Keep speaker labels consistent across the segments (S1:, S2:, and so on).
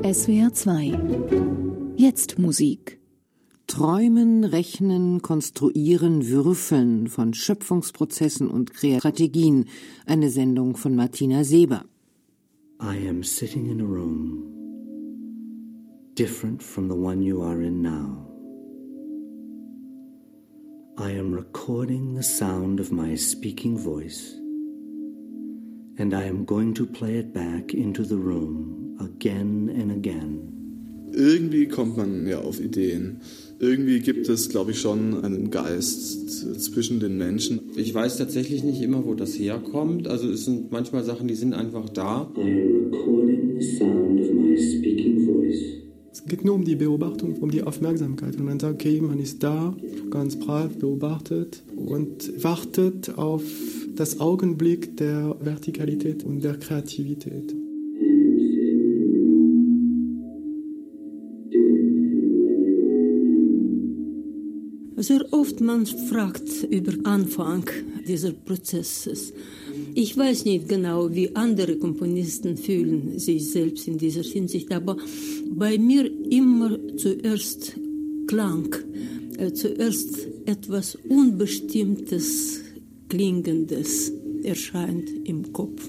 S1: SWR 2 Jetzt Musik. Träumen, Rechnen, Konstruieren, Würfeln von Schöpfungsprozessen und Strategien. Eine Sendung von Martina Seber.
S2: I am sitting in a room different from the one you are in now. I am recording the sound of my speaking voice, and I am going to play it back into the room again and again.
S3: Irgendwie kommt man ja auf Ideen. Irgendwie gibt es, glaube ich, schon einen Geist zwischen den Menschen.
S4: Ich weiß tatsächlich nicht immer, wo das herkommt. Also es sind manchmal Sachen, die sind einfach da.
S2: I am recording the sound of my speaking voice.
S5: Es geht nur um die Beobachtung, um die Aufmerksamkeit. Und man sagt, okay, man ist da, ganz brav, beobachtet und wartet auf das Augenblick der Vertikalität und der Kreativität.
S6: Sehr oft man fragt über Anfang dieses Prozesses. Ich weiß nicht genau, wie andere Komponisten fühlen sich selbst in dieser Hinsicht, aber bei mir immer zuerst Klang, zuerst etwas Unbestimmtes, Klingendes erscheint im Kopf.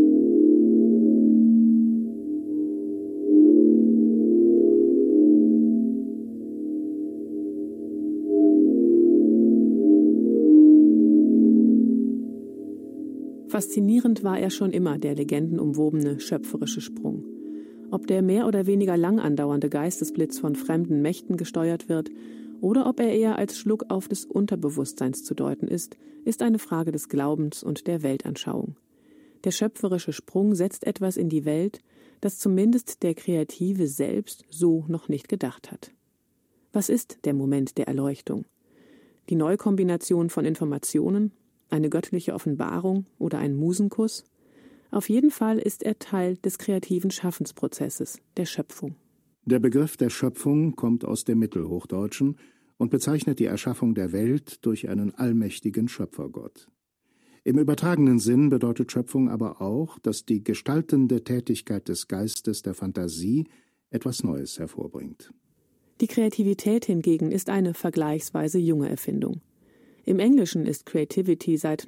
S7: Faszinierend war er schon immer, der legendenumwobene, schöpferische Sprung. Ob der mehr oder weniger lang andauernde Geistesblitz von fremden Mächten gesteuert wird oder ob er eher als Schluckauf des Unterbewusstseins zu deuten ist eine Frage des Glaubens und der Weltanschauung. Der schöpferische Sprung setzt etwas in die Welt, das zumindest der Kreative selbst so noch nicht gedacht hat. Was ist der Moment der Erleuchtung? Die Neukombination von Informationen? Eine göttliche Offenbarung oder ein Musenkuss? Auf jeden Fall ist er Teil des kreativen Schaffensprozesses, der Schöpfung.
S8: Der Begriff der Schöpfung kommt aus dem Mittelhochdeutschen und bezeichnet die Erschaffung der Welt durch einen allmächtigen Schöpfergott. Im übertragenen Sinn bedeutet Schöpfung aber auch, dass die gestaltende Tätigkeit des Geistes, der Fantasie, etwas Neues hervorbringt.
S7: Die Kreativität hingegen ist eine vergleichsweise junge Erfindung. Im Englischen ist Creativity seit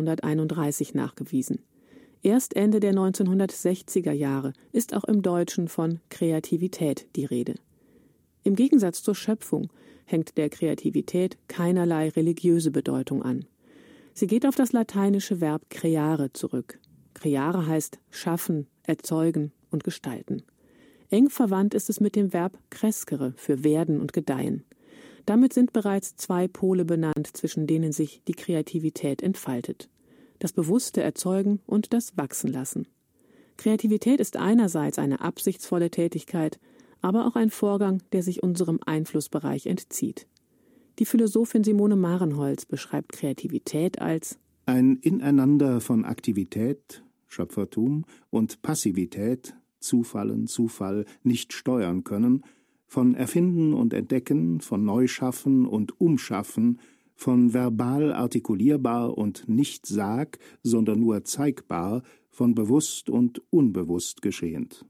S7: 1931 nachgewiesen. Erst Ende der 1960er Jahre ist auch im Deutschen von Kreativität die Rede. Im Gegensatz zur Schöpfung hängt der Kreativität keinerlei religiöse Bedeutung an. Sie geht auf das lateinische Verb creare zurück. Creare heißt schaffen, erzeugen und gestalten. Eng verwandt ist es mit dem Verb crescere für werden und gedeihen. Damit sind bereits zwei Pole benannt, zwischen denen sich die Kreativität entfaltet. Das bewusste Erzeugen und das Wachsenlassen. Kreativität ist einerseits eine absichtsvolle Tätigkeit, aber auch ein Vorgang, der sich unserem Einflussbereich entzieht. Die Philosophin Simone Marenholtz beschreibt Kreativität als
S8: ein Ineinander von Aktivität, Schöpfertum, und Passivität, Zufallen, Zufall, nicht steuern können, von Erfinden und Entdecken, von Neuschaffen und Umschaffen, von verbal artikulierbar und nicht sag, sondern nur zeigbar, von bewusst und unbewusst geschehend.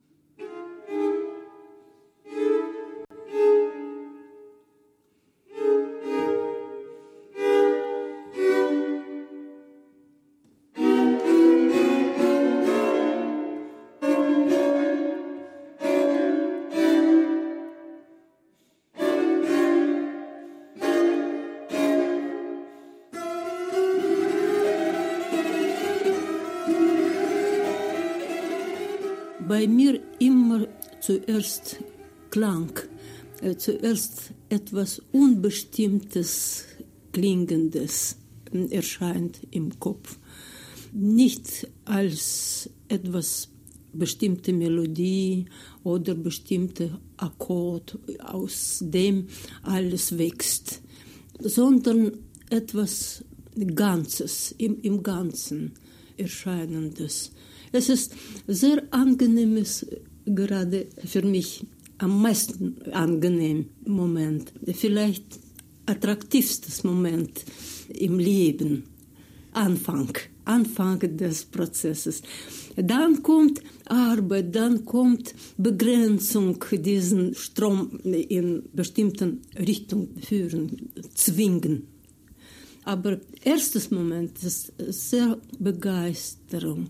S6: Bei mir immer zuerst Klang, zuerst etwas Unbestimmtes, Klingendes erscheint im Kopf. Nicht als etwas bestimmte Melodie oder bestimmte Akkord, aus dem alles wächst, sondern etwas Ganzes, im Ganzen Erscheinendes. Es ist sehr angenehmes, gerade für mich am meisten angenehm Moment, vielleicht attraktivstes Moment im Leben, Anfang Anfang des Prozesses. Dann kommt Arbeit, dann kommt Begrenzung, diesen Strom in bestimmten Richtung führen, zwingen. Aber erstes Moment ist sehr Begeisterung.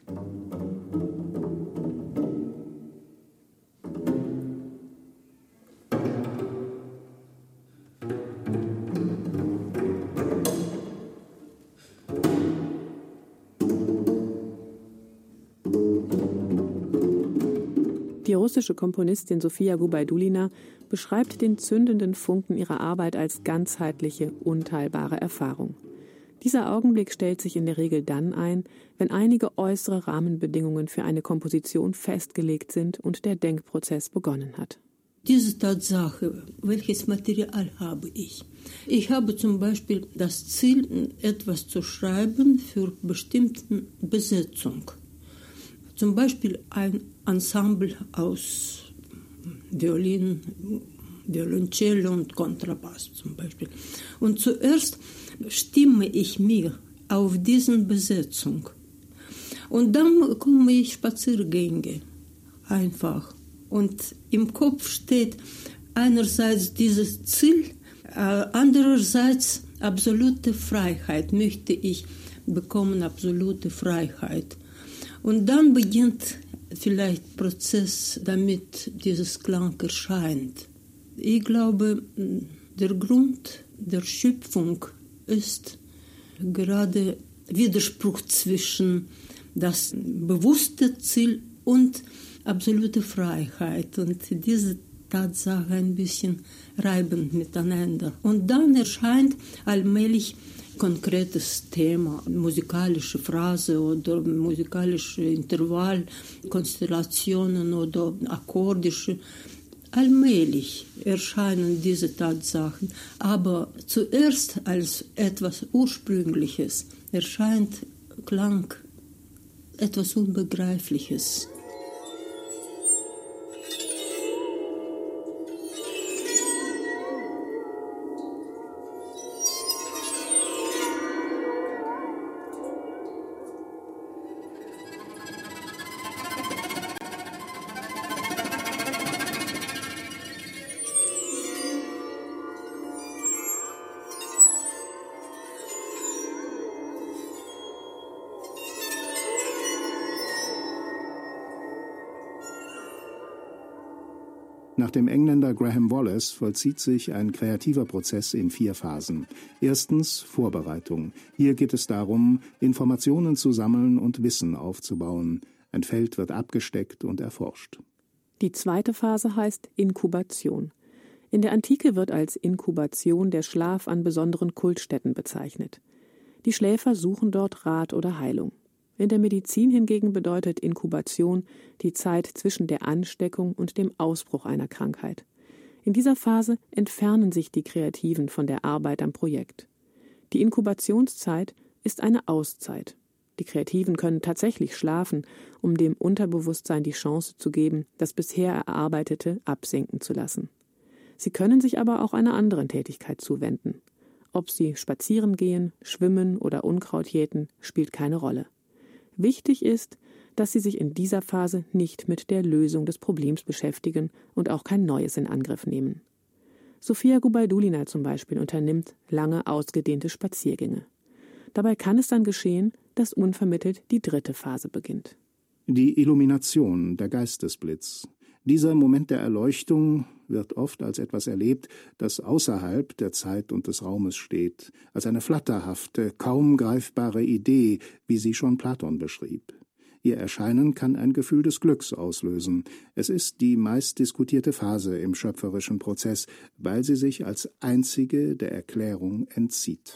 S7: Die russische Komponistin Sofia Gubaidulina beschreibt den zündenden Funken ihrer Arbeit als ganzheitliche, unteilbare Erfahrung. Dieser Augenblick stellt sich in der Regel dann ein, wenn einige äußere Rahmenbedingungen für eine Komposition festgelegt sind und der Denkprozess begonnen hat.
S6: Diese Tatsache, welches Material habe ich? Ich habe zum Beispiel das Ziel, etwas zu schreiben für bestimmte Besetzung. Zum Beispiel ein Ensemble aus Violin, Violoncello und Kontrabass zum Beispiel. Und zuerst stimme ich mir auf diese Besetzung. Und dann komme ich Spaziergänge einfach. Und im Kopf steht einerseits dieses Ziel, andererseits absolute Freiheit. Möchte ich bekommen absolute Freiheit. Und dann beginnt vielleicht Prozess, damit dieses Klang erscheint. Ich glaube, der Grund der Schöpfung ist gerade Widerspruch zwischen das bewusste Ziel und absolute Freiheit. Und diese Tatsache ein bisschen reibend miteinander. Und dann erscheint allmählich konkretes Thema, musikalische Phrase oder musikalische Intervall, Konstellationen oder akkordische. Allmählich erscheinen diese Tatsachen, aber zuerst als etwas Ursprüngliches erscheint Klang, etwas Unbegreifliches.
S8: Nach dem Engländer Graham Wallace vollzieht sich ein kreativer Prozess in 4 Phasen. Erstens Vorbereitung. Hier geht es darum, Informationen zu sammeln und Wissen aufzubauen. Ein Feld wird abgesteckt und erforscht.
S7: Die zweite Phase heißt Inkubation. In der Antike wird als Inkubation der Schlaf an besonderen Kultstätten bezeichnet. Die Schläfer suchen dort Rat oder Heilung. In der Medizin hingegen bedeutet Inkubation die Zeit zwischen der Ansteckung und dem Ausbruch einer Krankheit. In dieser Phase entfernen sich die Kreativen von der Arbeit am Projekt. Die Inkubationszeit ist eine Auszeit. Die Kreativen können tatsächlich schlafen, um dem Unterbewusstsein die Chance zu geben, das bisher Erarbeitete absinken zu lassen. Sie können sich aber auch einer anderen Tätigkeit zuwenden. Ob sie spazieren gehen, schwimmen oder Unkraut jäten, spielt keine Rolle. Wichtig ist, dass sie sich in dieser Phase nicht mit der Lösung des Problems beschäftigen und auch kein Neues in Angriff nehmen. Sofia Gubaidulina zum Beispiel unternimmt lange ausgedehnte Spaziergänge. Dabei kann es dann geschehen, dass unvermittelt die dritte Phase beginnt.
S8: Die Illumination, der Geistesblitz. Dieser Moment der Erleuchtung wird oft als etwas erlebt, das außerhalb der Zeit und des Raumes steht, als eine flatterhafte, kaum greifbare Idee, wie sie schon Platon beschrieb. Ihr Erscheinen kann ein Gefühl des Glücks auslösen. Es ist die meist diskutierte Phase im schöpferischen Prozess, weil sie sich als einzige der Erklärung entzieht.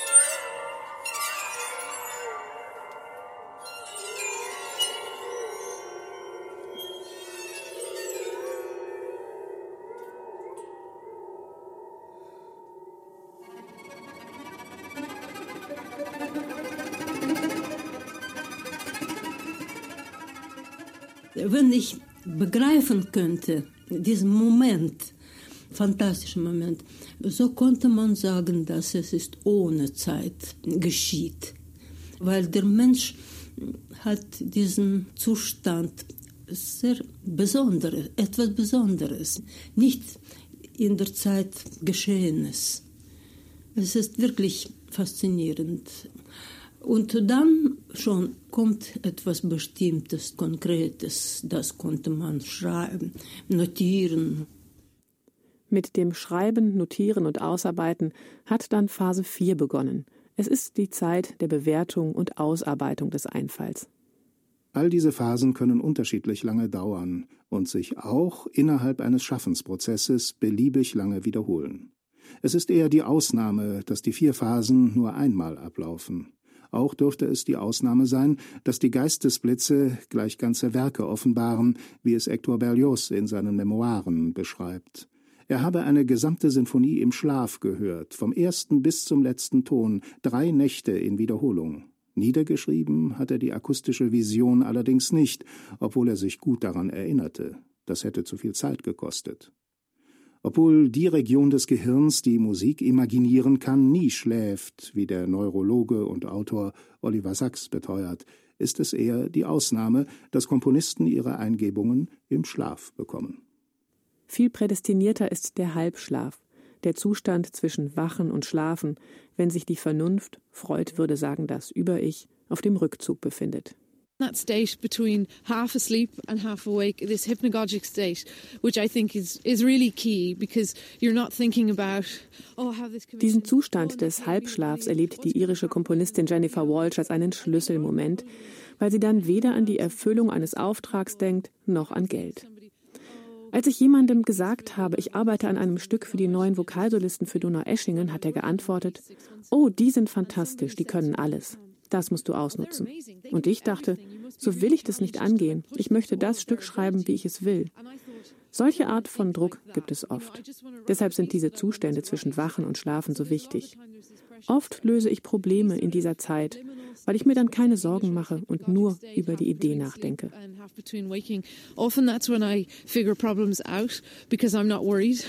S6: Wenn ich begreifen könnte, diesen Moment, fantastischen Moment, so konnte man sagen, dass es ist ohne Zeit geschieht. weil der Mensch hat diesen Zustand sehr Besonderes, etwas Besonderes, nicht in der Zeit Geschehenes. Es ist wirklich faszinierend. Und dann schon kommt etwas Bestimmtes, Konkretes, das konnte man schreiben, notieren.
S7: Mit dem Schreiben, Notieren und Ausarbeiten hat dann Phase 4 begonnen. Es ist die Zeit der Bewertung und Ausarbeitung des Einfalls.
S8: All diese Phasen können unterschiedlich lange dauern und sich auch innerhalb eines Schaffensprozesses beliebig lange wiederholen. Es ist eher die Ausnahme, dass die 4 Phasen nur einmal ablaufen. Auch dürfte es die Ausnahme sein, dass die Geistesblitze gleich ganze Werke offenbaren, wie es Hector Berlioz in seinen Memoiren beschreibt. Er habe eine gesamte Sinfonie im Schlaf gehört, vom ersten bis zum letzten Ton, 3 Nächte in Wiederholung. Niedergeschrieben hat er die akustische Vision allerdings nicht, obwohl er sich gut daran erinnerte. Das hätte zu viel Zeit gekostet. Obwohl die Region des Gehirns, die Musik imaginieren kann, nie schläft, wie der Neurologe und Autor Oliver Sacks beteuert, ist es eher die Ausnahme, dass Komponisten ihre Eingebungen im Schlaf bekommen.
S7: Viel prädestinierter ist der Halbschlaf, der Zustand zwischen Wachen und Schlafen, wenn sich die Vernunft, Freud würde sagen das Über-Ich, auf dem Rückzug befindet.
S9: That state between half asleep and half awake, this hypnagogic state, which I think is really key, because you're not thinking about, how this commission...
S7: Diesen Zustand des Halbschlafs erlebt die irische Komponistin Jennifer Walsh als einen Schlüsselmoment, weil sie dann weder an die Erfüllung eines Auftrags denkt, noch an Geld. Als ich jemandem gesagt habe, ich arbeite an einem Stück für die neuen Vokalsolisten für Donaueschingen, hat er geantwortet, oh, die sind fantastisch, die können alles. Das musst du ausnutzen. Und ich dachte, so will ich das nicht angehen. Ich möchte das Stück schreiben, wie ich es will. Solche Art von Druck gibt es oft. Deshalb sind diese Zustände zwischen Wachen und Schlafen so wichtig. Oft löse ich Probleme in dieser Zeit, weil ich mir dann keine Sorgen mache und nur über die Idee nachdenke.
S9: Often that's when I figure problems out because I'm not worried,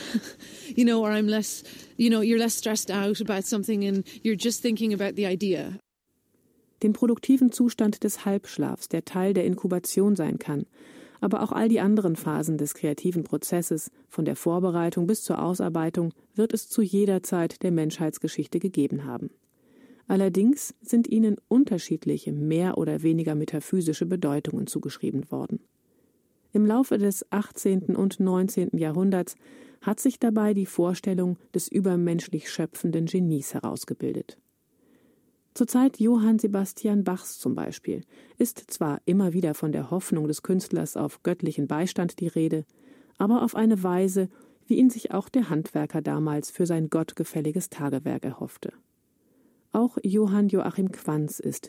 S9: or I'm less, you're less stressed out about something and you're just thinking about the idea.
S7: Den produktiven Zustand des Halbschlafs, der Teil der Inkubation sein kann, aber auch all die anderen Phasen des kreativen Prozesses, von der Vorbereitung bis zur Ausarbeitung, wird es zu jeder Zeit der Menschheitsgeschichte gegeben haben. Allerdings sind ihnen unterschiedliche, mehr oder weniger metaphysische Bedeutungen zugeschrieben worden. Im Laufe des 18. und 19. Jahrhunderts hat sich dabei die Vorstellung des übermenschlich schöpfenden Genies herausgebildet. Zur Zeit Johann Sebastian Bachs zum Beispiel ist zwar immer wieder von der Hoffnung des Künstlers auf göttlichen Beistand die Rede, aber auf eine Weise, wie ihn sich auch der Handwerker damals für sein gottgefälliges Tagewerk erhoffte. Auch Johann Joachim Quanz ist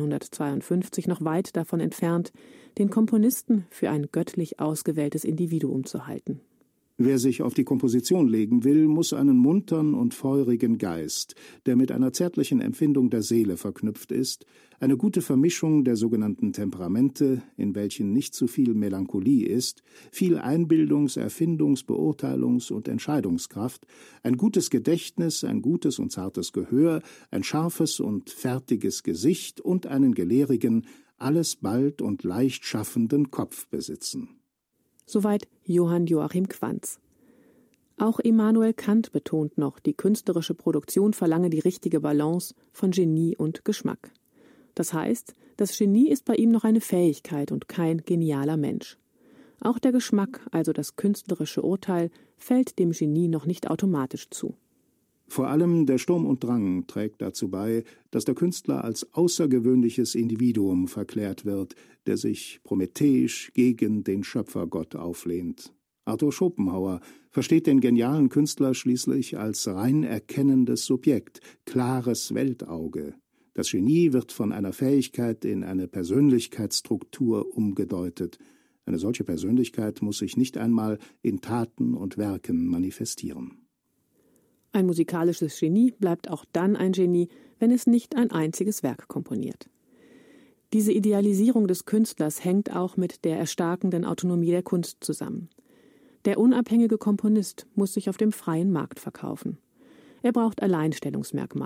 S7: 1752 noch weit davon entfernt, den Komponisten für ein göttlich ausgewähltes Individuum zu halten.
S8: Wer sich auf die Komposition legen will, muss einen muntern und feurigen Geist, der mit einer zärtlichen Empfindung der Seele verknüpft ist, eine gute Vermischung der sogenannten Temperamente, in welchen nicht zu viel Melancholie ist, viel Einbildungs-, Erfindungs-, Beurteilungs- und Entscheidungskraft, ein gutes Gedächtnis, ein gutes und zartes Gehör, ein scharfes und fertiges Gesicht und einen gelehrigen, alles bald und leicht schaffenden Kopf besitzen.
S7: Soweit Johann Joachim Quanz. Auch Immanuel Kant betont noch, die künstlerische Produktion verlange die richtige Balance von Genie und Geschmack. Das heißt, das Genie ist bei ihm noch eine Fähigkeit und kein genialer Mensch. Auch der Geschmack, also das künstlerische Urteil, fällt dem Genie noch nicht automatisch zu.
S8: Vor allem der Sturm und Drang trägt dazu bei, dass der Künstler als außergewöhnliches Individuum verklärt wird, der sich prometheisch gegen den Schöpfergott auflehnt. Arthur Schopenhauer versteht den genialen Künstler schließlich als rein erkennendes Subjekt, klares Weltauge. Das Genie wird von einer Fähigkeit in eine Persönlichkeitsstruktur umgedeutet. Eine solche Persönlichkeit muss sich nicht einmal in Taten und Werken manifestieren.
S7: Ein musikalisches Genie bleibt auch dann ein Genie, wenn es nicht ein einziges Werk komponiert. Diese Idealisierung des Künstlers hängt auch mit der erstarkenden Autonomie der Kunst zusammen. Der unabhängige Komponist muss sich auf dem freien Markt verkaufen. Er braucht Alleinstellungsmerkmale.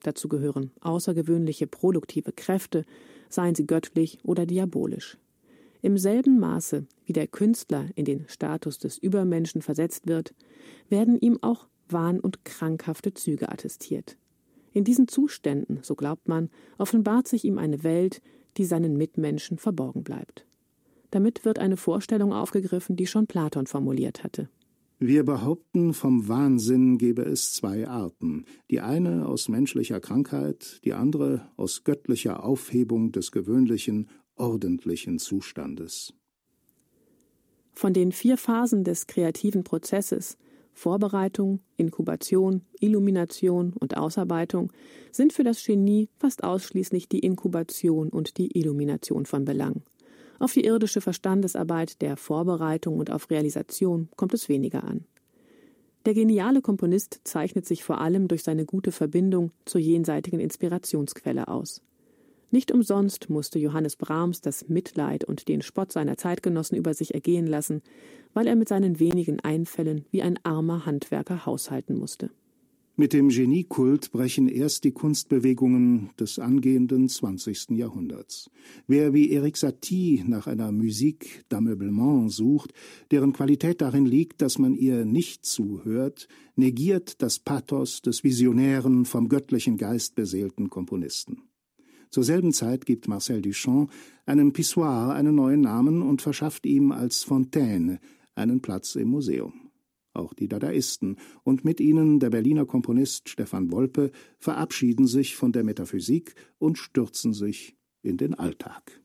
S7: Dazu gehören außergewöhnliche produktive Kräfte, seien sie göttlich oder diabolisch. Im selben Maße, wie der Künstler in den Status des Übermenschen versetzt wird, werden ihm auch Wahn- und krankhafte Züge attestiert. In diesen Zuständen, so glaubt man, offenbart sich ihm eine Welt, die seinen Mitmenschen verborgen bleibt. Damit wird eine Vorstellung aufgegriffen, die schon Platon formuliert hatte.
S8: Wir behaupten, vom Wahnsinn gebe es zwei Arten. Die eine aus menschlicher Krankheit, die andere aus göttlicher Aufhebung des gewöhnlichen, ordentlichen Zustandes.
S7: Von den 4 Phasen des kreativen Prozesses, Vorbereitung, Inkubation, Illumination und Ausarbeitung, sind für das Genie fast ausschließlich die Inkubation und die Illumination von Belang. Auf die irdische Verstandesarbeit der Vorbereitung und auf Realisation kommt es weniger an. Der geniale Komponist zeichnet sich vor allem durch seine gute Verbindung zur jenseitigen Inspirationsquelle aus. Nicht umsonst musste Johannes Brahms das Mitleid und den Spott seiner Zeitgenossen über sich ergehen lassen, weil er mit seinen wenigen Einfällen wie ein armer Handwerker haushalten musste.
S8: Mit dem Geniekult brechen erst die Kunstbewegungen des angehenden 20. Jahrhunderts. Wer wie Erik Satie nach einer Musique d'ameublement sucht, deren Qualität darin liegt, dass man ihr nicht zuhört, negiert das Pathos des visionären, vom göttlichen Geist beseelten Komponisten. Zur selben Zeit gibt Marcel Duchamp einem Pissoir einen neuen Namen und verschafft ihm als Fontaine einen Platz im Museum. Auch die Dadaisten und mit ihnen der Berliner Komponist Stefan Wolpe verabschieden sich von der Metaphysik und stürzen sich in den Alltag.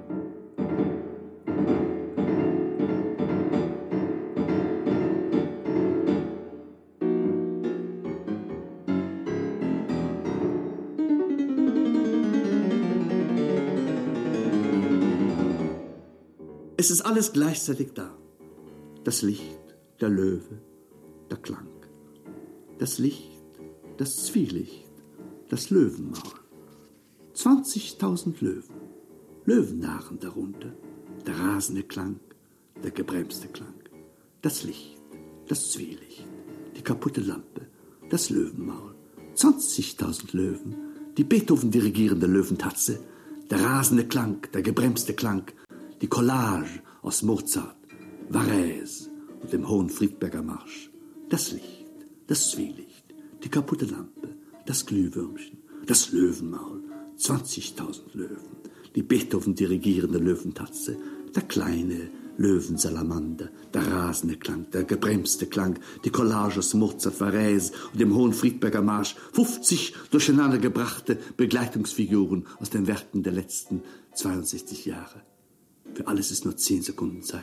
S2: Es ist alles gleichzeitig da. Das Licht, der Löwe, der Klang. Das Licht, das Zwielicht, das Löwenmaul. 20.000 Löwen, Löwennarren darunter. Der rasende Klang, der gebremste Klang. Das Licht, das Zwielicht, die kaputte Lampe, das Löwenmaul. 20.000 Löwen, die Beethoven dirigierende Löwentatze. Der rasende Klang, der gebremste Klang. Die Collage aus Mozart, Varese und dem Hohen Friedberger Marsch. Das Licht, das Zwielicht, die kaputte Lampe, das Glühwürmchen, das Löwenmaul, 20.000 Löwen, die Beethoven dirigierende Löwentatze, der kleine Löwensalamander, der rasende Klang, der gebremste Klang, die Collage aus Mozart, Varese und dem Hohen Friedberger Marsch, 50 durcheinandergebrachte Begleitungsfiguren aus den Werken der letzten 62 Jahre. Für alles ist nur 10 Sekunden Zeit.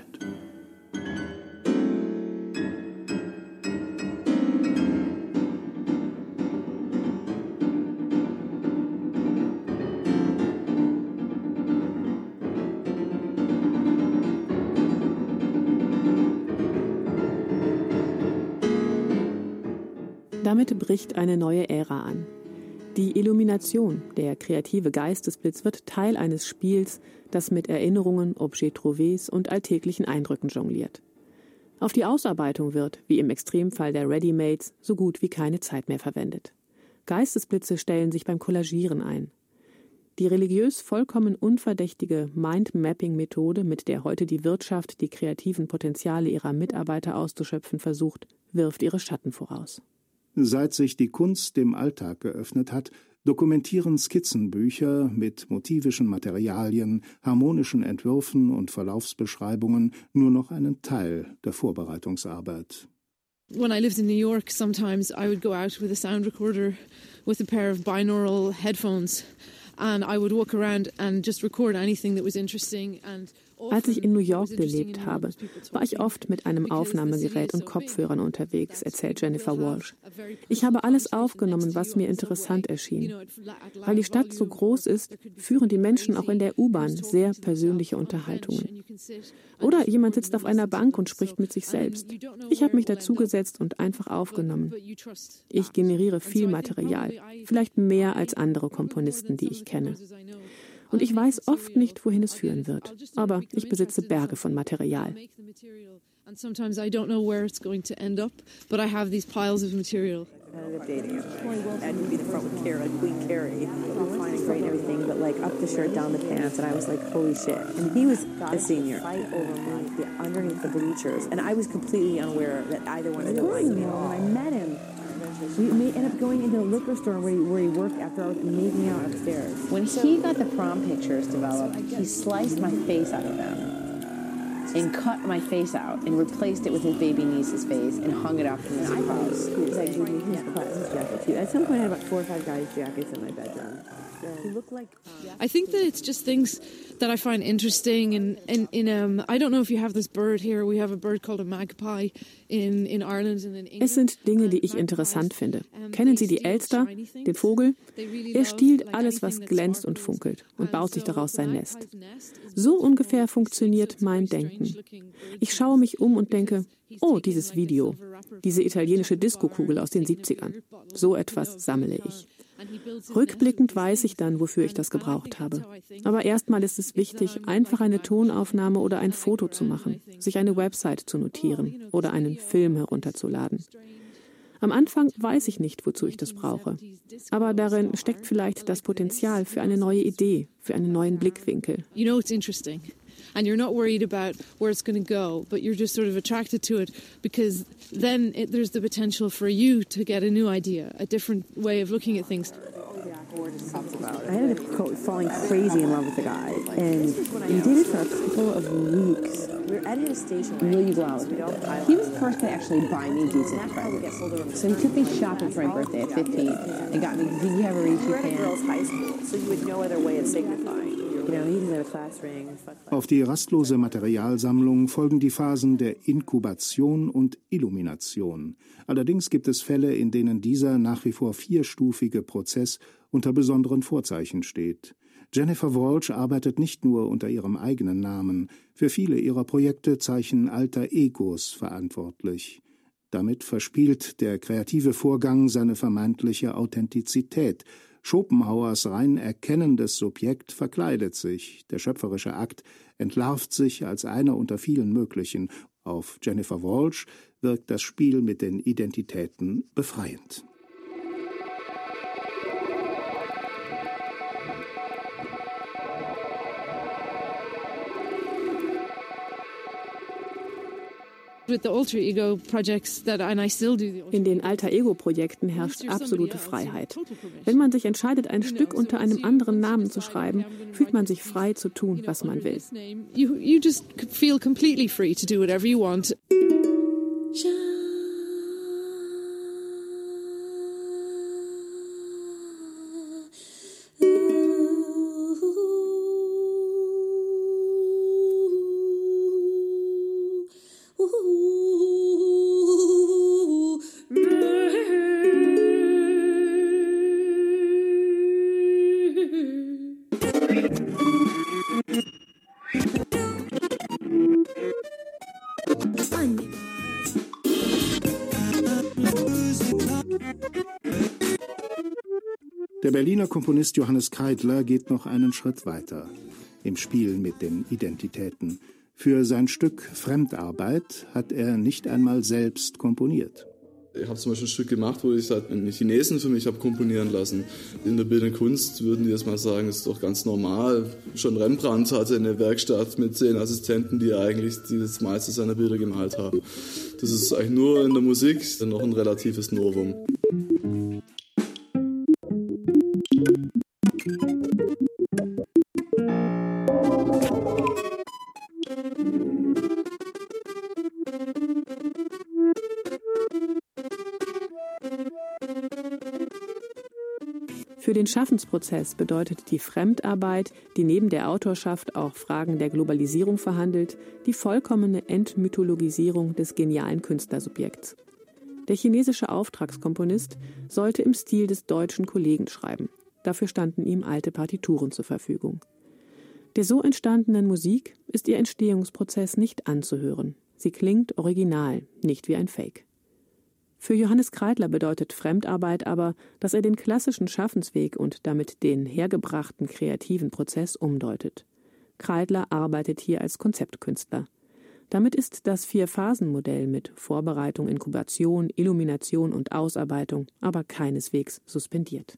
S7: Damit bricht eine neue Ära an. Die Illumination, der kreative Geistesblitz, wird Teil eines Spiels, das mit Erinnerungen, Objets trouvés und alltäglichen Eindrücken jongliert. Auf die Ausarbeitung wird, wie im Extremfall der Readymates, so gut wie keine Zeit mehr verwendet. Geistesblitze stellen sich beim Kollagieren ein. Die religiös vollkommen unverdächtige Mind-Mapping-Methode, mit der heute die Wirtschaft die kreativen Potenziale ihrer Mitarbeiter auszuschöpfen versucht, wirft ihre Schatten voraus.
S8: Seit sich die Kunst dem Alltag geöffnet hat, dokumentieren Skizzenbücher mit motivischen Materialien, harmonischen Entwürfen und Verlaufsbeschreibungen nur noch einen Teil der Vorbereitungsarbeit.
S9: When I lived in New York, sometimes I would go out with a sound recorder with a pair of binaural headphones and I would walk around and just record anything that was interesting.
S7: Als ich in New York gelebt habe, war ich oft mit einem Aufnahmegerät und Kopfhörern unterwegs, erzählt Jennifer Walsh. Ich habe alles aufgenommen, was mir interessant erschien. Weil die Stadt so groß ist, führen die Menschen auch in der U-Bahn sehr persönliche Unterhaltungen. Oder jemand sitzt auf einer Bank und spricht mit sich selbst. Ich habe mich dazugesetzt und einfach aufgenommen. Ich generiere viel Material, vielleicht mehr als andere Komponisten, die ich kenne. Und ich weiß oft nicht, wohin es führen wird. Aber ich besitze Berge von Material.
S9: And sometimes I don't know where it's going to end up, but I have these piles of material.
S10: I ended up dating him. And he'd be the front with Kara, Queen Carrie. We were fine and great and everything, but like up the shirt, down the pants, and I was like, holy shit. And he was a senior. Fight over me underneath the bleachers, and I was completely unaware that either one of them liked me at all. When I met him, we ended up going into the liquor store where he worked after I was making out upstairs. When he got the prom pictures developed, he sliced my face out of them. And cut my face out and replaced it with his baby niece's face and hung it up in his house. Like, his jacket too. At some point, I had about 4 or 5 guys' jackets in my bedroom. He looked like.
S9: I think that it's just things that I find interesting. And I don't know if you have this bird here. We have a bird called a magpie in Ireland and in England.
S7: Es sind Dinge, die ich interessant finde. Kennen Sie die Elster, den Vogel? Er stiehlt alles, was glänzt und funkelt und baut sich daraus sein Nest. So ungefähr funktioniert mein Denken. Ich schaue mich um und denke, oh, dieses Video, diese italienische Diskokugel aus den 70ern. So etwas sammle ich. Rückblickend weiß ich dann, wofür ich das gebraucht habe. Aber erstmal ist es wichtig, einfach eine Tonaufnahme oder ein Foto zu machen, sich eine Website zu notieren oder einen Film herunterzuladen. Am Anfang weiß ich nicht, wozu ich das brauche. Aber darin steckt vielleicht das Potenzial für eine neue Idee, für einen neuen Blickwinkel.
S9: You know, it's interesting. And you're not worried about where it's going to go, but you're just sort of attracted to it because then there's the potential for you to get a new idea, a different way of looking at things.
S10: I ended up falling crazy in love with the guy, and we did it for a couple of weeks. We were at his station. Will you go out with me? He was the first to actually buy me decent presents. So he took me shopping for my birthday at 15 and got me, did you have a Ricci pants? We were at girls' high school, so you had no other way of signifying. You know, he didn't have a class ring.
S8: Auf die rastlose Materialsammlung folgen die Phasen der Inkubation und Illumination. Allerdings gibt es Fälle, in denen dieser nach wie vor 4-stufige Prozess unter besonderen Vorzeichen steht. Jennifer Walsh arbeitet nicht nur unter ihrem eigenen Namen. Für viele ihrer Projekte zeichnen Alter Egos verantwortlich. Damit verspielt der kreative Vorgang seine vermeintliche Authentizität. Schopenhauers rein erkennendes Subjekt verkleidet sich. Der schöpferische Akt entlarvt sich als einer unter vielen möglichen. Auf Jennifer Walsh wirkt das Spiel mit den Identitäten befreiend.
S7: In den Alter-Ego-Projekten herrscht absolute Freiheit. Wenn man sich entscheidet, ein Stück unter einem anderen Namen zu schreiben, fühlt man sich frei zu tun, was man will.
S9: You just feel completely free to do whatever you want.
S8: Der Berliner Komponist Johannes Kreidler geht noch einen Schritt weiter im Spiel mit den Identitäten. Für sein Stück Fremdarbeit hat er nicht einmal selbst komponiert.
S3: Ich habe zum Beispiel ein Stück gemacht, wo ich einen Chinesen für mich habe komponieren lassen. In der bildenden Kunst würden die jetzt mal sagen, das ist doch ganz normal. Schon Rembrandt hatte eine Werkstatt mit 10 Assistenten, die eigentlich das meiste seiner Bilder gemalt haben. Das ist eigentlich nur in der Musik noch ein relatives Novum.
S7: Für den Schaffensprozess bedeutet die Fremdarbeit, die neben der Autorschaft auch Fragen der Globalisierung verhandelt, die vollkommene Entmythologisierung des genialen Künstlersubjekts. Der chinesische Auftragskomponist sollte im Stil des deutschen Kollegen schreiben. Dafür standen ihm alte Partituren zur Verfügung. Der so entstandenen Musik ist ihr Entstehungsprozess nicht anzuhören. Sie klingt original, nicht wie ein Fake. Für Johannes Kreidler bedeutet Fremdarbeit aber, dass er den klassischen Schaffensweg und damit den hergebrachten kreativen Prozess umdeutet. Kreidler arbeitet hier als Konzeptkünstler. Damit ist das 4-Phasen-Modell mit Vorbereitung, Inkubation, Illumination und Ausarbeitung aber keineswegs suspendiert.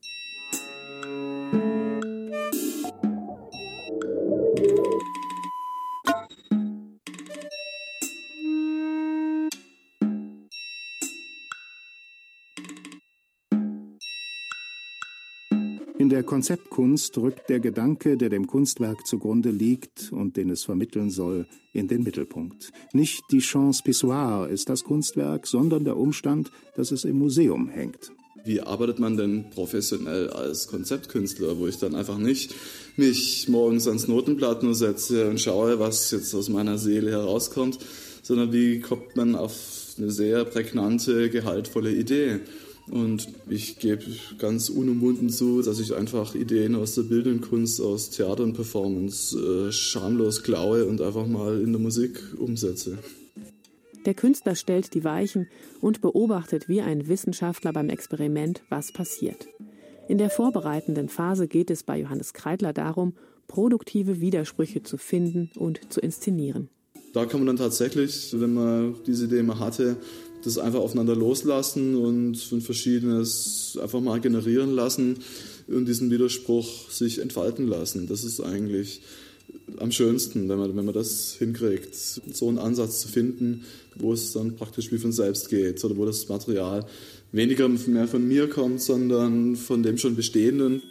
S8: In der Konzeptkunst rückt der Gedanke, der dem Kunstwerk zugrunde liegt und den es vermitteln soll, in den Mittelpunkt. Nicht die Chance pissoire ist das Kunstwerk, sondern der Umstand, dass es im Museum hängt.
S3: Wie arbeitet man denn professionell als Konzeptkünstler, wo ich dann einfach nicht mich morgens ans Notenblatt nur setze und schaue, was jetzt aus meiner Seele herauskommt, sondern wie kommt man auf eine sehr prägnante, gehaltvolle Idee? Und ich gebe ganz unumwunden zu, dass ich einfach Ideen aus der bildenden Kunst, aus Theater und Performance schamlos klaue und einfach mal in der Musik umsetze.
S7: Der Künstler stellt die Weichen und beobachtet wie ein Wissenschaftler beim Experiment, was passiert. In der vorbereitenden Phase geht es bei Johannes Kreidler darum, produktive Widersprüche zu finden und zu inszenieren.
S3: Da kann man dann tatsächlich, wenn man diese Idee mal hatte, das einfach aufeinander loslassen und Verschiedenes einfach mal generieren lassen und diesen Widerspruch sich entfalten lassen. Das ist eigentlich am schönsten, wenn man das hinkriegt, so einen Ansatz zu finden, wo es dann praktisch wie von selbst geht oder wo das Material weniger mehr von mir kommt, sondern von dem schon Bestehenden.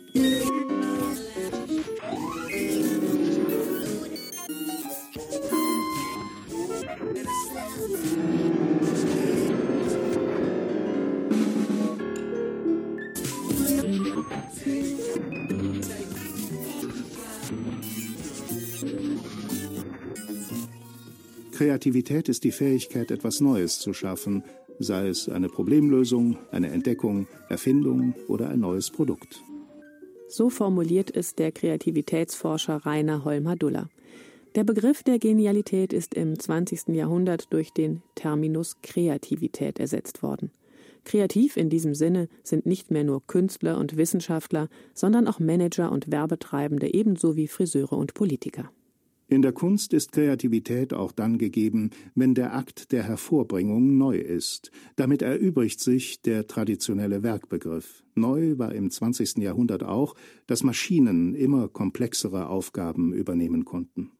S8: Kreativität ist die Fähigkeit, etwas Neues zu schaffen, sei es eine Problemlösung, eine Entdeckung, Erfindung oder ein neues Produkt.
S7: So formuliert es der Kreativitätsforscher Rainer Holm-Hadulla. Der Begriff der Genialität ist im 20. Jahrhundert durch den Terminus Kreativität ersetzt worden. Kreativ in diesem Sinne sind nicht mehr nur Künstler und Wissenschaftler, sondern auch Manager und Werbetreibende ebenso wie Friseure und Politiker.
S8: In der Kunst ist Kreativität auch dann gegeben, wenn der Akt der Hervorbringung neu ist. Damit erübrigt sich der traditionelle Werkbegriff. Neu war im 20. Jahrhundert auch, dass Maschinen immer komplexere Aufgaben übernehmen konnten.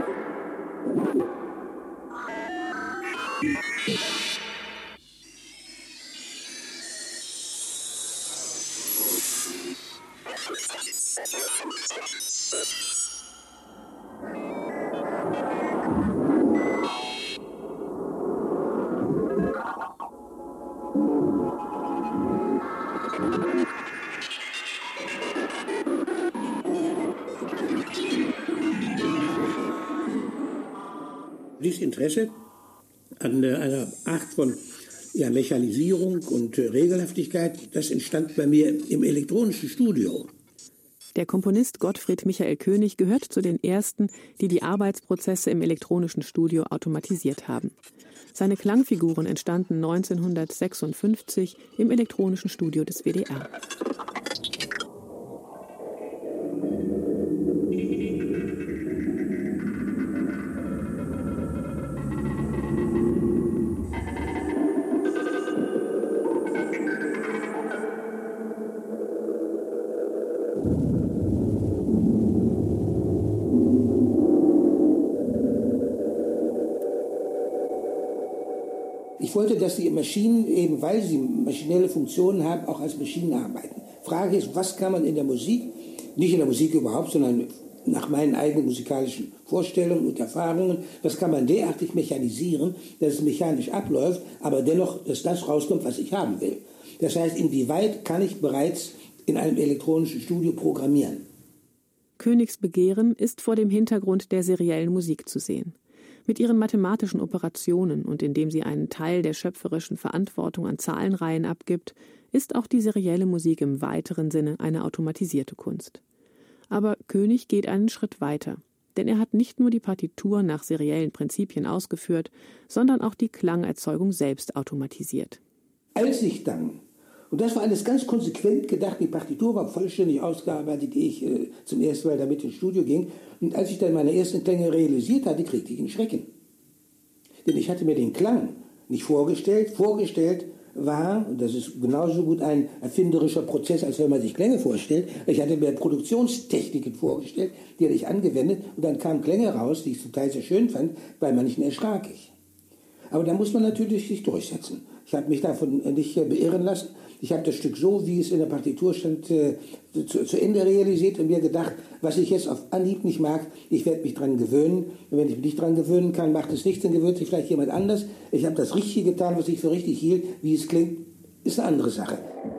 S11: Dieses Interesse an einer Art von Mechanisierung und Regelhaftigkeit, das entstand bei mir im elektronischen Studio.
S7: Der Komponist Gottfried Michael König gehört zu den ersten, die die Arbeitsprozesse im elektronischen Studio automatisiert haben. Seine Klangfiguren entstanden 1956 im elektronischen Studio des WDR.
S11: Ich wollte, dass die Maschinen, eben weil sie maschinelle Funktionen haben, auch als Maschinen arbeiten. Frage ist, was kann man in der Musik, nicht in der Musik überhaupt, sondern nach meinen eigenen musikalischen Vorstellungen und Erfahrungen, was kann man derartig mechanisieren, dass es mechanisch abläuft, aber dennoch, dass das rauskommt, was ich haben will. Das heißt, inwieweit kann ich bereits in einem elektronischen Studio programmieren?
S7: Königs Begehren ist vor dem Hintergrund der seriellen Musik zu sehen. Mit ihren mathematischen Operationen und indem sie einen Teil der schöpferischen Verantwortung an Zahlenreihen abgibt, ist auch die serielle Musik im weiteren Sinne eine automatisierte Kunst. Aber König geht einen Schritt weiter, denn er hat nicht nur die Partitur nach seriellen Prinzipien ausgeführt, sondern auch die Klangerzeugung selbst automatisiert.
S11: Als ich dann, und das war alles ganz konsequent gedacht, die Partitur war vollständig ausgearbeitet, ehe ich zum ersten Mal damit ins Studio ging. Und als ich dann meine ersten Klänge realisiert hatte, kriegte ich einen Schrecken. Denn ich hatte mir den Klang nicht vorgestellt. Vorgestellt war, und das ist genauso gut ein erfinderischer Prozess, als wenn man sich Klänge vorstellt, ich hatte mir Produktionstechniken vorgestellt, die hatte ich angewendet, und dann kamen Klänge raus, die ich zum Teil sehr schön fand, bei manchen erschrak ich. Aber da muss man natürlich sich durchsetzen. Ich habe mich davon nicht beirren lassen. Ich habe das Stück so, wie es in der Partitur stand, zu Ende realisiert und mir gedacht, was ich jetzt auf Anhieb nicht mag, ich werde mich dran gewöhnen. Und wenn ich mich nicht dran gewöhnen kann, macht es nichts, dann gewöhnt sich vielleicht jemand anders. Ich habe das Richtige getan, was ich für richtig hielt. Wie es klingt, ist eine andere Sache.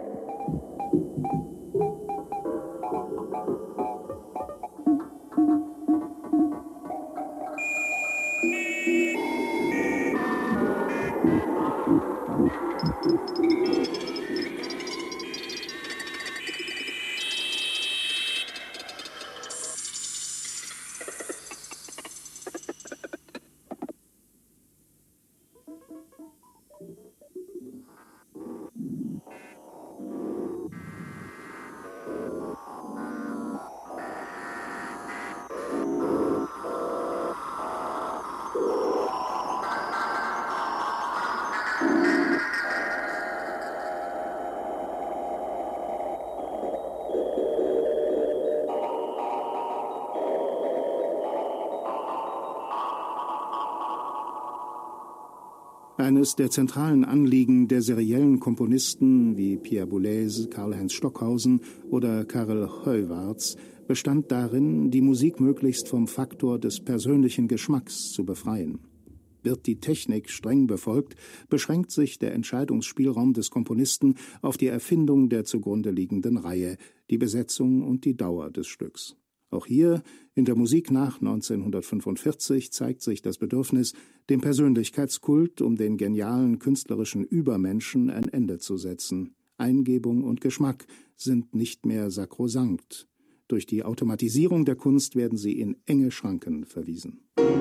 S8: Eines der zentralen Anliegen der seriellen Komponisten wie Pierre Boulez, Karl-Heinz Stockhausen oder Karel Heuwarts bestand darin, die Musik möglichst vom Faktor des persönlichen Geschmacks zu befreien. Wird die Technik streng befolgt, beschränkt sich der Entscheidungsspielraum des Komponisten auf die Erfindung der zugrunde liegenden Reihe, die Besetzung und die Dauer des Stücks. Auch hier, in der Musik nach 1945, zeigt sich das Bedürfnis, dem Persönlichkeitskult um den genialen künstlerischen Übermenschen ein Ende zu setzen. Eingebung und Geschmack sind nicht mehr sakrosankt. Durch die Automatisierung der Kunst werden sie in enge Schranken verwiesen.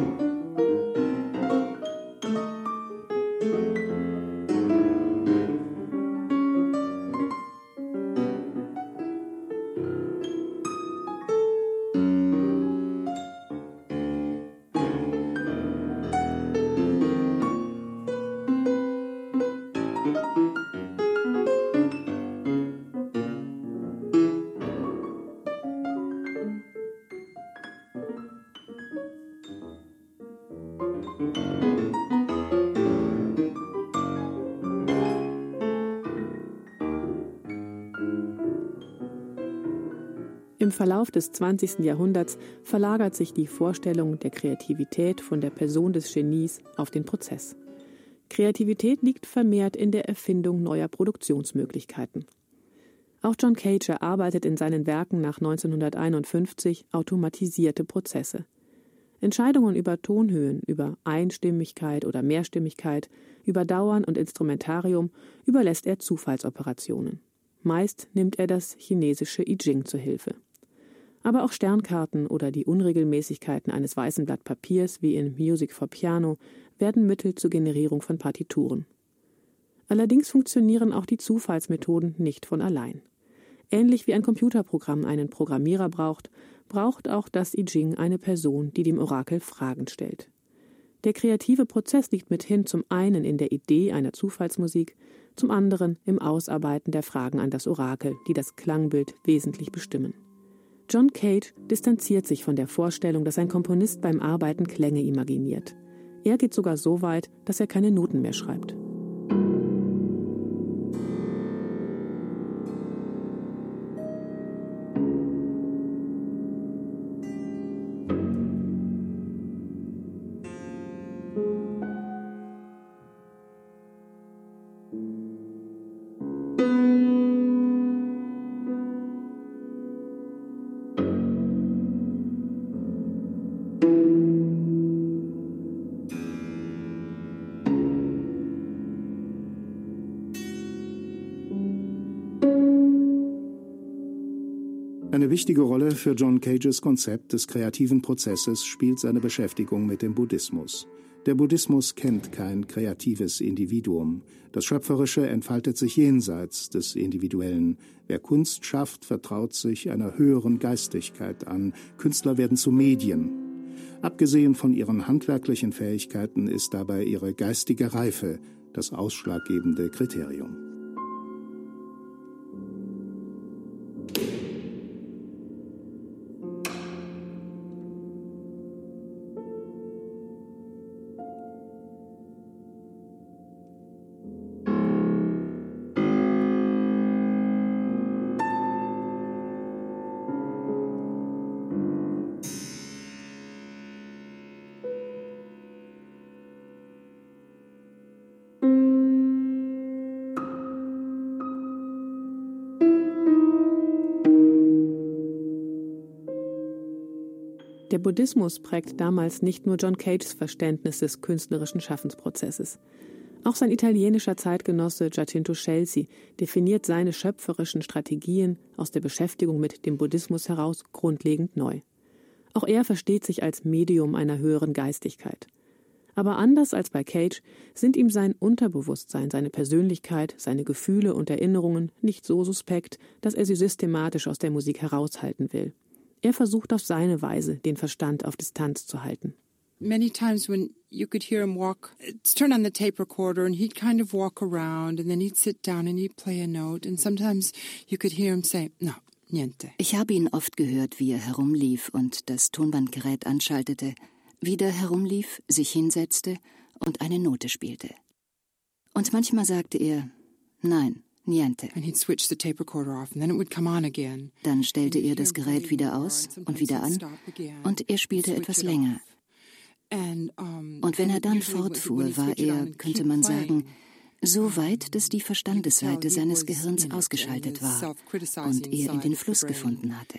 S7: Im Verlauf des 20. Jahrhunderts verlagert sich die Vorstellung der Kreativität von der Person des Genies auf den Prozess. Kreativität liegt vermehrt in der Erfindung neuer Produktionsmöglichkeiten. Auch John Cage erarbeitet in seinen Werken nach 1951 automatisierte Prozesse. Entscheidungen über Tonhöhen, über Einstimmigkeit oder Mehrstimmigkeit, über Dauern und Instrumentarium überlässt er Zufallsoperationen. Meist nimmt er das chinesische I Ching zur Hilfe. Aber auch Sternkarten oder die Unregelmäßigkeiten eines weißen Blatt Papiers wie in Music for Piano werden Mittel zur Generierung von Partituren. Allerdings funktionieren auch die Zufallsmethoden nicht von allein. Ähnlich wie ein Computerprogramm einen Programmierer braucht, braucht auch das I Ching eine Person, die dem Orakel Fragen stellt. Der kreative Prozess liegt mithin zum einen in der Idee einer Zufallsmusik, zum anderen im Ausarbeiten der Fragen an das Orakel, die das Klangbild wesentlich bestimmen. John Cage distanziert sich von der Vorstellung, dass ein Komponist beim Arbeiten Klänge imaginiert. Er geht sogar so weit, dass er keine Noten mehr schreibt.
S8: Eine wichtige Rolle für John Cages Konzept des kreativen Prozesses spielt seine Beschäftigung mit dem Buddhismus. Der Buddhismus kennt kein kreatives Individuum. Das Schöpferische entfaltet sich jenseits des Individuellen. Wer Kunst schafft, vertraut sich einer höheren Geistigkeit an. Künstler werden zu Medien. Abgesehen von ihren handwerklichen Fähigkeiten ist dabei ihre geistige Reife das ausschlaggebende Kriterium.
S7: Der Buddhismus prägt damals nicht nur John Cages Verständnis des künstlerischen Schaffensprozesses. Auch sein italienischer Zeitgenosse Giacinto Scelsi definiert seine schöpferischen Strategien aus der Beschäftigung mit dem Buddhismus heraus grundlegend neu. Auch er versteht sich als Medium einer höheren Geistigkeit. Aber anders als bei Cage sind ihm sein Unterbewusstsein, seine Persönlichkeit, seine Gefühle und Erinnerungen nicht so suspekt, dass er sie systematisch aus der Musik heraushalten will. Er versucht auf seine Weise, den Verstand auf Distanz zu halten.
S12: Many times when you could hear him walk, turn on the tape recorder and he'd kind of walk around and then he'd sit down and he'd play a note and sometimes you could hear him say, no, niente.
S13: Ich habe ihn oft gehört, wie er herumlief und das Tonbandgerät anschaltete, wieder herumlief, sich hinsetzte und eine Note spielte. Und manchmal sagte er, nein, niente. Dann stellte er das Gerät wieder aus und wieder an und er spielte etwas länger. Und wenn er dann fortfuhr, war er, könnte man sagen, so weit, dass die Verstandesseite seines Gehirns ausgeschaltet war und er in den Fluss gefunden hatte.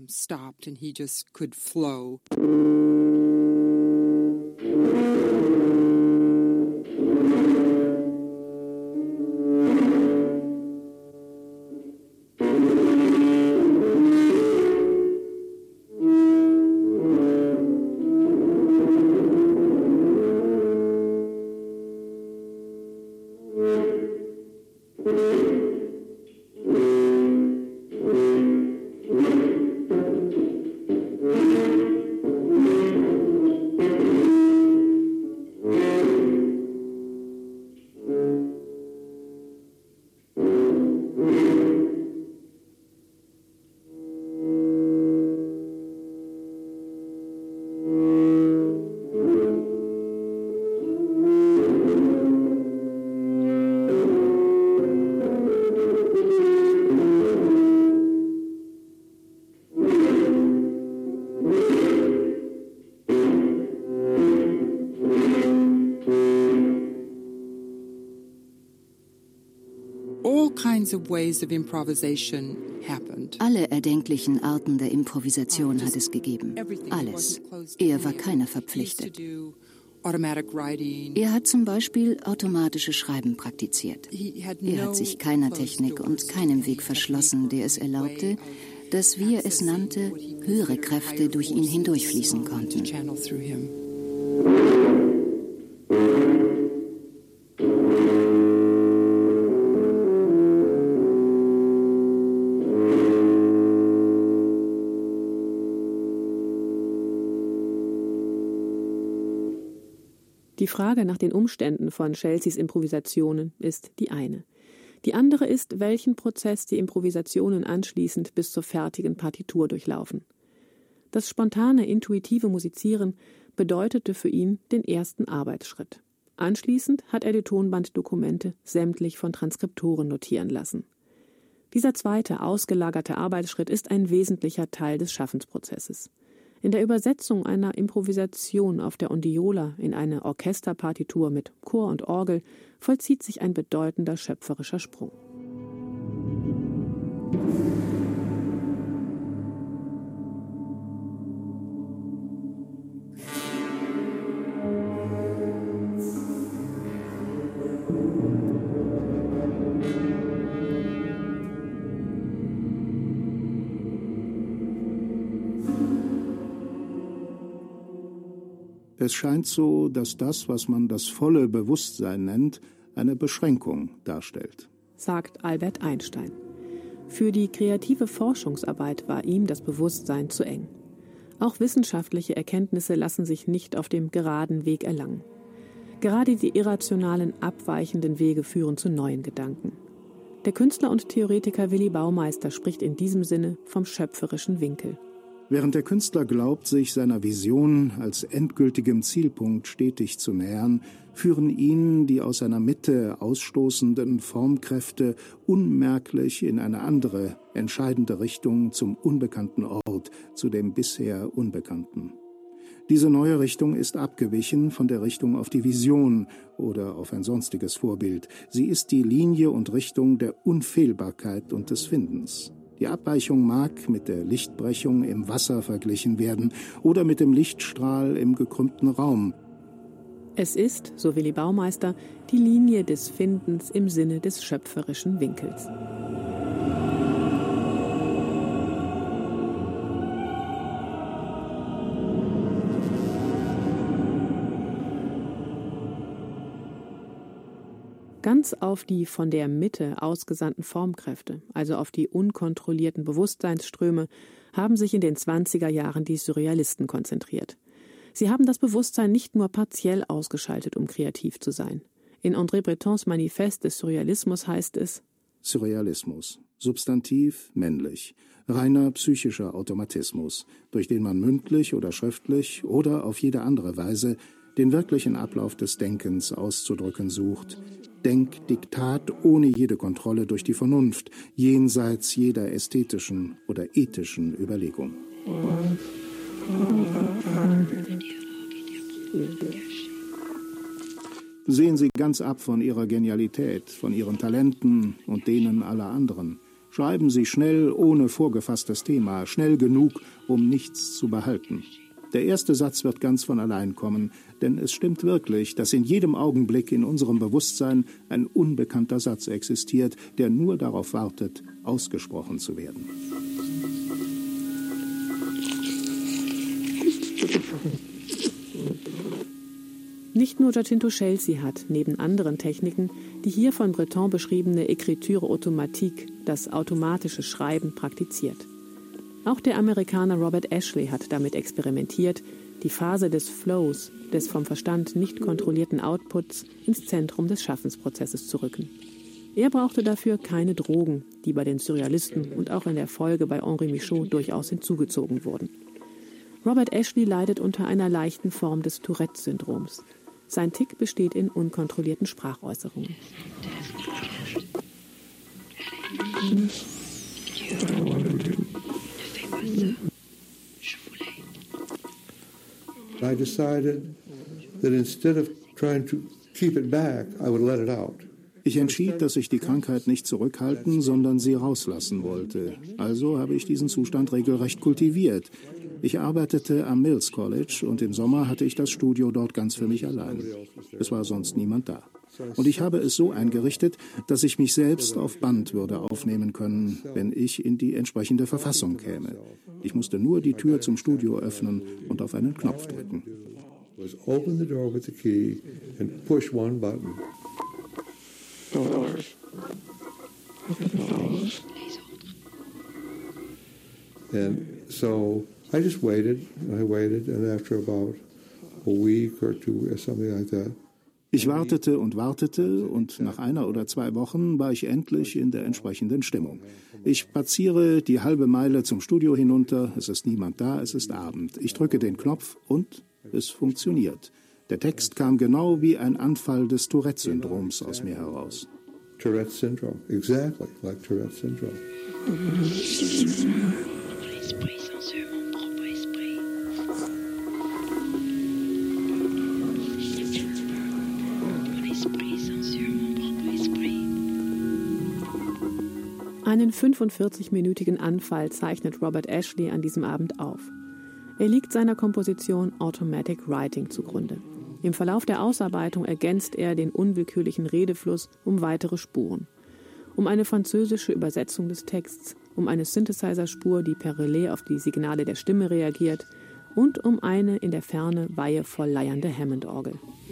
S13: Alle erdenklichen Arten der Improvisation hat es gegeben. Alles. Er war keiner verpflichtet. Er hat zum Beispiel automatische Schreiben praktiziert. Er hat sich keiner Technik und keinem Weg verschlossen, der es erlaubte, dass, wie er es nannte, höhere Kräfte durch ihn hindurchfließen konnten.
S7: Die Frage nach den Umständen von Scelsis Improvisationen ist die eine. Die andere ist, welchen Prozess die Improvisationen anschließend bis zur fertigen Partitur durchlaufen. Das spontane, intuitive Musizieren bedeutete für ihn den ersten Arbeitsschritt. Anschließend hat er die Tonbanddokumente sämtlich von Transkriptoren notieren lassen. Dieser zweite, ausgelagerte Arbeitsschritt ist ein wesentlicher Teil des Schaffensprozesses. In der Übersetzung einer Improvisation auf der Ondiola in eine Orchesterpartitur mit Chor und Orgel vollzieht sich ein bedeutender schöpferischer Sprung.
S8: Es scheint so, dass das, was man das volle Bewusstsein nennt, eine Beschränkung darstellt,
S7: sagt Albert Einstein. Für die kreative Forschungsarbeit war ihm das Bewusstsein zu eng. Auch wissenschaftliche Erkenntnisse lassen sich nicht auf dem geraden Weg erlangen. Gerade die irrationalen, abweichenden Wege führen zu neuen Gedanken. Der Künstler und Theoretiker Willi Baumeister spricht in diesem Sinne vom schöpferischen Winkel.
S8: Während der Künstler glaubt, sich seiner Vision als endgültigem Zielpunkt stetig zu nähern, führen ihn die aus seiner Mitte ausstoßenden Formkräfte unmerklich in eine andere, entscheidende Richtung zum unbekannten Ort, zu dem bisher Unbekannten. Diese neue Richtung ist abgewichen von der Richtung auf die Vision oder auf ein sonstiges Vorbild. Sie ist die Linie und Richtung der Unfehlbarkeit und des Findens. Die Abweichung mag mit der Lichtbrechung im Wasser verglichen werden oder mit dem Lichtstrahl im gekrümmten Raum.
S7: Es ist, so Willi Baumeister, die Linie des Findens im Sinne des schöpferischen Winkels. Ganz auf die von der Mitte ausgesandten Formkräfte, also auf die unkontrollierten Bewusstseinsströme, haben sich in den 20er Jahren die Surrealisten konzentriert. Sie haben das Bewusstsein nicht nur partiell ausgeschaltet, um kreativ zu sein. In André Bretons Manifest des Surrealismus heißt es:
S8: Surrealismus, Substantiv männlich, reiner psychischer Automatismus, durch den man mündlich oder schriftlich oder auf jede andere Weise den wirklichen Ablauf des Denkens auszudrücken sucht. Denkdiktat ohne jede Kontrolle durch die Vernunft, jenseits jeder ästhetischen oder ethischen Überlegung. Sehen Sie ganz ab von Ihrer Genialität, von Ihren Talenten und denen aller anderen. Schreiben Sie schnell, ohne vorgefasstes Thema, schnell genug, um nichts zu behalten. Der erste Satz wird ganz von allein kommen, denn es stimmt wirklich, dass in jedem Augenblick in unserem Bewusstsein ein unbekannter Satz existiert, der nur darauf wartet, ausgesprochen zu werden.
S7: Nicht nur Giacinto Scelsi hat, neben anderen Techniken, die hier von Breton beschriebene Écriture automatique, das automatische Schreiben, praktiziert. Auch der Amerikaner Robert Ashley hat damit experimentiert, die Phase des Flows, des vom Verstand nicht kontrollierten Outputs, ins Zentrum des Schaffensprozesses zu rücken. Er brauchte dafür keine Drogen, die bei den Surrealisten und auch in der Folge bei Henri Michaud durchaus hinzugezogen wurden. Robert Ashley leidet unter einer leichten Form des Tourette-Syndroms. Sein Tick besteht in unkontrollierten Sprachäußerungen.
S14: I decided that instead of trying to keep it back, I would let it out.
S8: Ich entschied, dass ich die Krankheit nicht zurückhalten, sondern sie rauslassen wollte. Also habe ich diesen Zustand regelrecht kultiviert. Ich arbeitete am Mills College und im Sommer hatte ich das Studio dort ganz für mich allein. Es war sonst niemand da. Und ich habe es so eingerichtet, dass ich mich selbst auf Band würde aufnehmen können, wenn ich in die entsprechende Verfassung käme. Ich musste nur die Tür zum Studio öffnen und auf einen Knopf drücken.
S14: Open the door with the key and push one button. And so I just waited, and after about a week or two or something like that.
S8: Ich wartete und nach 1 oder 2 Wochen war ich endlich in der entsprechenden Stimmung. Ich spaziere die halbe Meile zum Studio hinunter, es ist niemand da, es ist Abend. Ich drücke den Knopf und es funktioniert. Der Text kam genau wie ein Anfall des Tourette-Syndroms aus mir heraus.
S14: Tourette syndrome, exactly like Tourette syndrome.
S7: Einen 45-minütigen Anfall zeichnet Robert Ashley an diesem Abend auf. Er liegt seiner Komposition Automatic Writing zugrunde. Im Verlauf der Ausarbeitung ergänzt er den unwillkürlichen Redefluss um weitere Spuren. Um eine französische Übersetzung des Texts, um eine Synthesizer-Spur, die per Relais auf die Signale der Stimme reagiert, und um eine in der Ferne weihevoll leiernde Hammond-Orgel.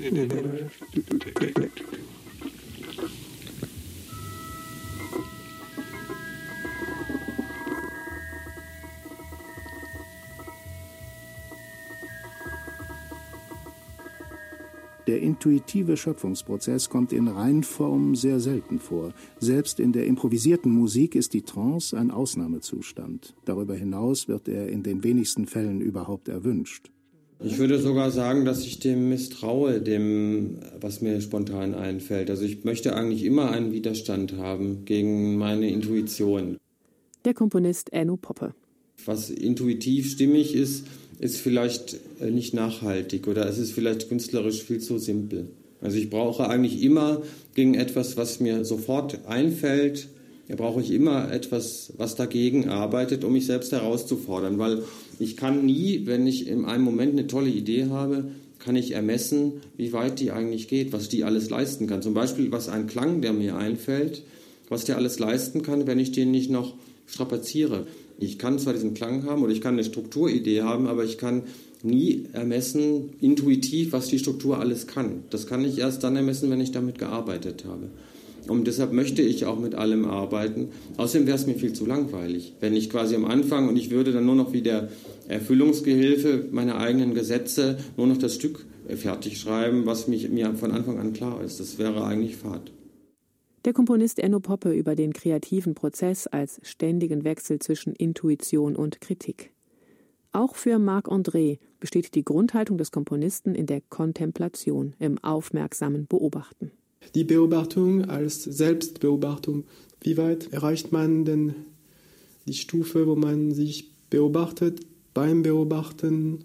S8: Der intuitive Schöpfungsprozess kommt in Reinform sehr selten vor. Selbst in der improvisierten Musik ist die Trance ein Ausnahmezustand. Darüber hinaus wird er in den wenigsten Fällen überhaupt erwünscht.
S4: Ich würde sogar sagen, dass ich dem misstraue, dem, was mir spontan einfällt. Also ich möchte eigentlich immer einen Widerstand haben gegen meine Intuition.
S7: Der Komponist Enno Poppe.
S4: Was intuitiv stimmig ist vielleicht nicht nachhaltig oder es ist vielleicht künstlerisch viel zu simpel. Also ich brauche eigentlich immer gegen etwas, was mir sofort einfällt, brauche ich immer etwas, was dagegen arbeitet, um mich selbst herauszufordern. Weil ich kann nie, wenn ich in einem Moment eine tolle Idee habe, kann ich ermessen, wie weit die eigentlich geht, was die alles leisten kann. Zum Beispiel, was ein Klang, der mir einfällt, was der alles leisten kann, wenn ich den nicht noch strapaziere. Ich kann zwar diesen Klang haben oder ich kann eine Strukturidee haben, aber ich kann nie ermessen, intuitiv, was die Struktur alles kann. Das kann ich erst dann ermessen, wenn ich damit gearbeitet habe. Und deshalb möchte ich auch mit allem arbeiten. Außerdem wäre es mir viel zu langweilig, wenn ich quasi am Anfang und ich würde dann nur noch wie der Erfüllungsgehilfe meiner eigenen Gesetze nur noch das Stück fertig schreiben, was mir von Anfang an klar ist. Das wäre eigentlich Fad.
S7: Der Komponist Enno Poppe über den kreativen Prozess als ständigen Wechsel zwischen Intuition und Kritik. Auch für Marc-André besteht die Grundhaltung des Komponisten in der Kontemplation, im aufmerksamen Beobachten.
S5: Die Beobachtung als Selbstbeobachtung. Wie weit erreicht man denn die Stufe, wo man sich beobachtet beim Beobachten?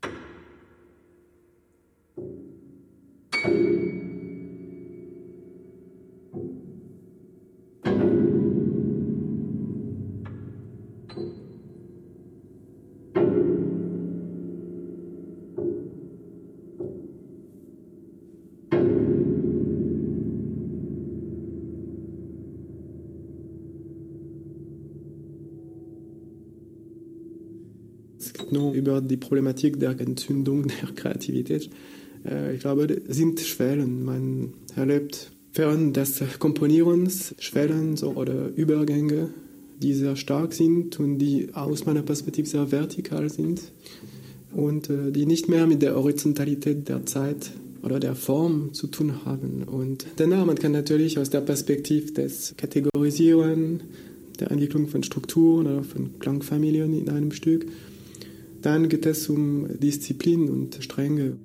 S5: Nur über die Problematik der Entzündung der Kreativität. Ich glaube, das sind Schwellen. Man erlebt während des Komponierens Schwellen oder Übergänge, die sehr stark sind und die aus meiner Perspektive sehr vertikal sind und die nicht mehr mit der Horizontalität der Zeit oder der Form zu tun haben. Und danach, man kann natürlich aus der Perspektive des Kategorisieren, der Entwicklung von Strukturen oder von Klangfamilien in einem Stück, dann geht es um Disziplin und Strenge.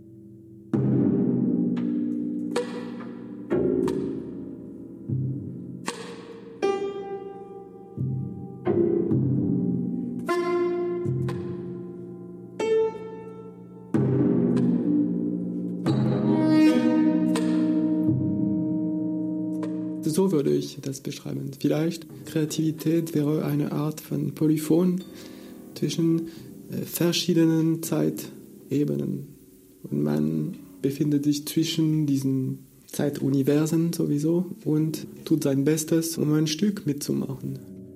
S5: So würde ich das beschreiben. Vielleicht Kreativität wäre eine Art von Polyphon zwischen verschiedenen Zeitebenen. Und man befindet sich zwischen diesen Zeituniversen sowieso und tut sein Bestes, um ein Stück mitzumachen.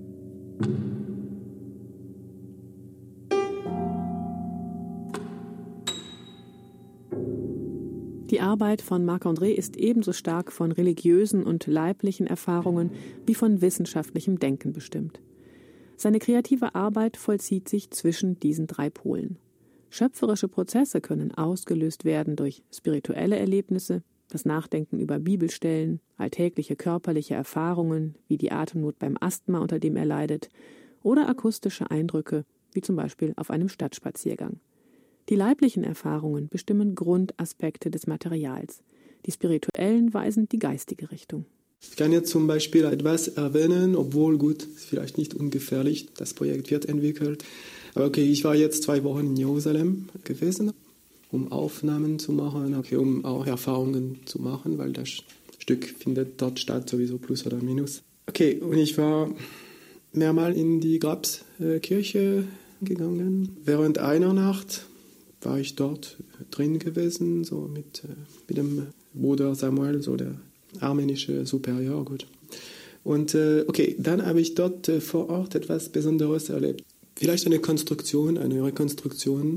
S7: Die Arbeit von Marc-André ist ebenso stark von religiösen und leiblichen Erfahrungen wie von wissenschaftlichem Denken bestimmt. Seine kreative Arbeit vollzieht sich zwischen diesen drei Polen. Schöpferische Prozesse können ausgelöst werden durch spirituelle Erlebnisse, das Nachdenken über Bibelstellen, alltägliche körperliche Erfahrungen wie die Atemnot beim Asthma, unter dem er leidet, oder akustische Eindrücke, wie zum Beispiel auf einem Stadtspaziergang. Die leiblichen Erfahrungen bestimmen Grundaspekte des Materials. Die spirituellen weisen die geistige Richtung.
S5: Ich kann jetzt zum Beispiel etwas erwähnen, obwohl, gut, ist vielleicht nicht ungefährlich, das Projekt wird entwickelt. Aber okay, ich war jetzt 2 Wochen in Jerusalem gewesen, um Aufnahmen zu machen, okay, um auch Erfahrungen zu machen, weil das Stück findet dort statt, sowieso plus oder minus. Okay, und ich war mehrmals in die Grabskirche gegangen. Während einer Nacht war ich dort drin gewesen, so mit dem Bruder Samuel, so der armenische Superior, gut. Und okay, dann habe ich dort vor Ort etwas Besonderes erlebt. Vielleicht eine Rekonstruktion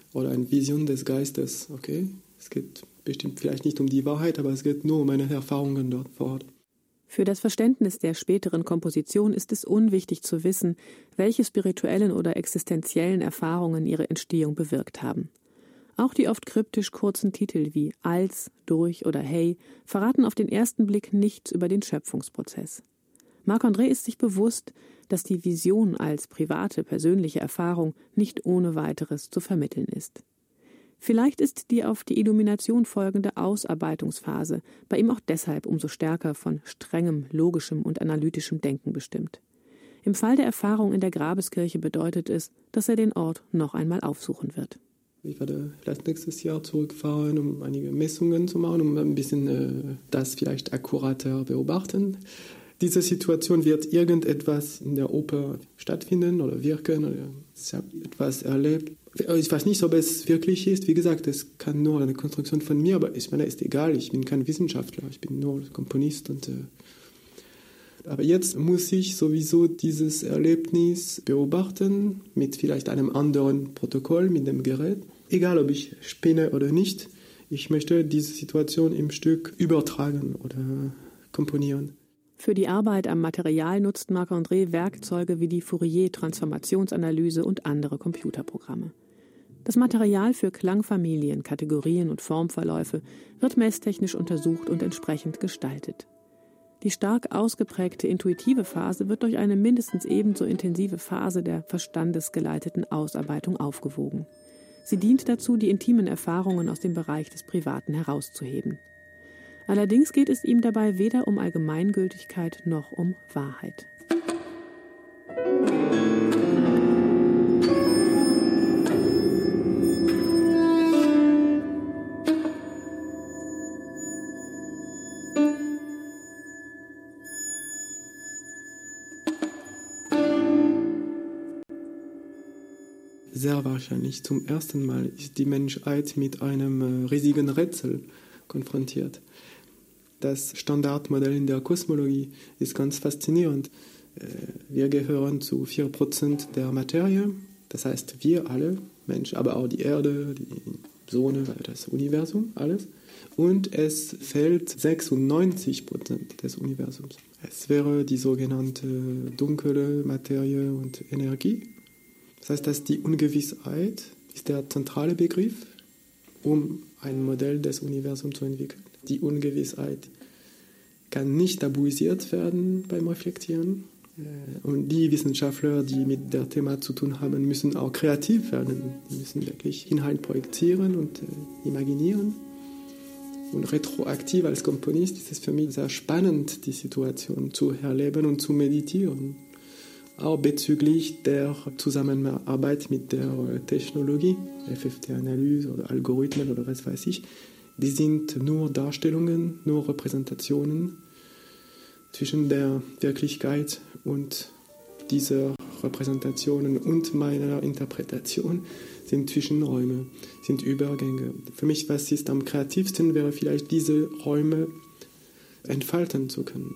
S5: oder eine Vision des Geistes. Okay, es geht bestimmt vielleicht nicht um die Wahrheit, aber es geht nur um meine Erfahrungen dort vor Ort.
S7: Für das Verständnis der späteren Komposition ist es unwichtig zu wissen, welche spirituellen oder existenziellen Erfahrungen ihre Entstehung bewirkt haben. Auch die oft kryptisch kurzen Titel wie Als, Durch oder Hey verraten auf den ersten Blick nichts über den Schöpfungsprozess. Marc-André ist sich bewusst, dass die Vision als private, persönliche Erfahrung nicht ohne weiteres zu vermitteln ist. Vielleicht ist die auf die Illumination folgende Ausarbeitungsphase bei ihm auch deshalb umso stärker von strengem, logischem und analytischem Denken bestimmt. Im Fall der Erfahrung in der Grabeskirche bedeutet es, dass er den Ort noch einmal aufsuchen wird.
S5: Ich werde vielleicht nächstes Jahr zurückfahren, um einige Messungen zu machen, um ein bisschen das vielleicht akkurater beobachten. Diese Situation wird irgendetwas in der Oper stattfinden oder wirken. Oder ich habe etwas erlebt. Ich weiß nicht, ob es wirklich ist. Wie gesagt, es kann nur eine Konstruktion von mir, aber ich meine, ist egal. Ich bin kein Wissenschaftler, ich bin nur Komponist. Aber jetzt muss ich sowieso dieses Erlebnis beobachten mit vielleicht einem anderen Protokoll, mit dem Gerät. Egal, ob ich spinne oder nicht, ich möchte diese Situation im Stück übertragen oder komponieren.
S7: Für die Arbeit am Material nutzt Marc-André Werkzeuge wie die Fourier-Transformationsanalyse und andere Computerprogramme. Das Material für Klangfamilien, Kategorien und Formverläufe wird messtechnisch untersucht und entsprechend gestaltet. Die stark ausgeprägte intuitive Phase wird durch eine mindestens ebenso intensive Phase der verstandesgeleiteten Ausarbeitung aufgewogen. Sie dient dazu, die intimen Erfahrungen aus dem Bereich des Privaten herauszuheben. Allerdings geht es ihm dabei weder um Allgemeingültigkeit noch um Wahrheit.
S5: Sehr wahrscheinlich zum ersten Mal ist die Menschheit mit einem riesigen Rätsel konfrontiert. Das Standardmodell in der Kosmologie ist ganz faszinierend. Wir gehören zu 4% der Materie, das heißt wir alle, Menschen, aber auch die Erde, die Sonne, das Universum, alles. Und es fehlt 96% des Universums. Es wäre die sogenannte dunkle Materie und Energie. Das heißt, dass die Ungewissheit ist der zentrale Begriff, um ein Modell des Universums zu entwickeln. Die Ungewissheit kann nicht tabuisiert werden beim Reflektieren. Und die Wissenschaftler, die mit dem Thema zu tun haben, müssen auch kreativ werden. Die müssen wirklich Inhalt projizieren und imaginieren. Und retroaktiv als Komponist ist es für mich sehr spannend, die Situation zu erleben und zu meditieren. Auch bezüglich der Zusammenarbeit mit der Technologie, FFT-Analyse oder Algorithmen oder was weiß ich. Die sind nur Darstellungen, nur Repräsentationen. Zwischen der Wirklichkeit und dieser Repräsentationen und meiner Interpretation sind Zwischenräume, sind Übergänge. Für mich, was ist am kreativsten, wäre vielleicht diese Räume entfalten zu können.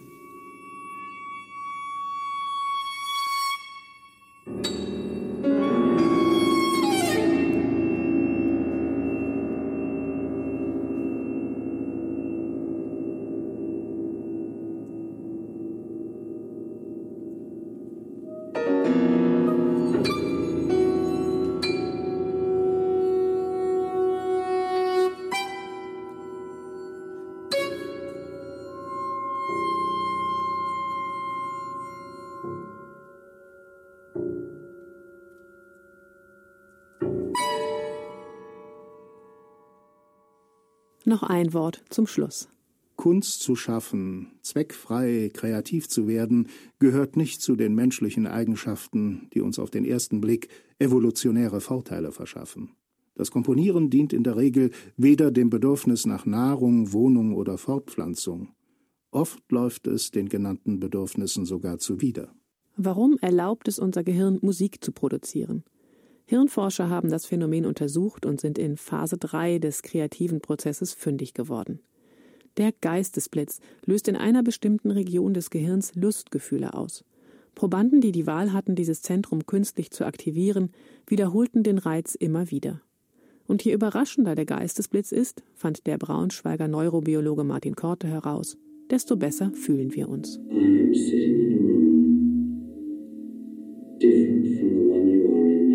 S7: Noch ein Wort zum Schluss.
S8: Kunst zu schaffen, zweckfrei, kreativ zu werden, gehört nicht zu den menschlichen Eigenschaften, die uns auf den ersten Blick evolutionäre Vorteile verschaffen. Das Komponieren dient in der Regel weder dem Bedürfnis nach Nahrung, Wohnung oder Fortpflanzung. Oft läuft es den genannten Bedürfnissen sogar zuwider.
S7: Warum erlaubt es unser Gehirn, Musik zu produzieren? Hirnforscher haben das Phänomen untersucht und sind in Phase 3 des kreativen Prozesses fündig geworden. Der Geistesblitz löst in einer bestimmten Region des Gehirns Lustgefühle aus. Probanden, die die Wahl hatten, dieses Zentrum künstlich zu aktivieren, wiederholten den Reiz immer wieder. Und je überraschender der Geistesblitz ist, fand der Braunschweiger Neurobiologe Martin Korte heraus, desto besser fühlen wir uns.
S15: I am sitting in a room different from the one you are in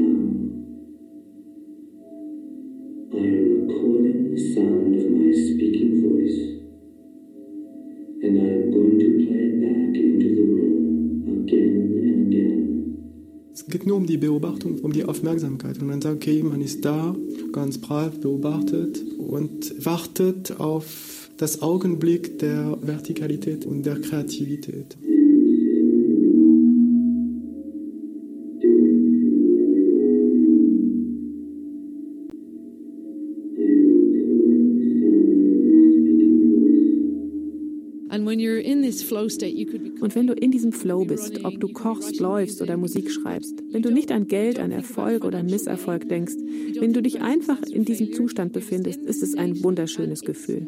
S15: now. I am recording the sound of my speaking voice, and I am going to play it back into the room again and again.
S5: Es geht nur um die Beobachtung, um die Aufmerksamkeit. Und man sagt, okay, man ist da, ganz brav, beobachtet und wartet auf das Augenblick der Vertikalität und der Kreativität.
S7: Und wenn du in diesem Flow bist, ob du kochst, läufst oder Musik schreibst, wenn du nicht an Geld, an Erfolg oder Misserfolg denkst, wenn du dich einfach in diesem Zustand befindest, ist es ein wunderschönes Gefühl.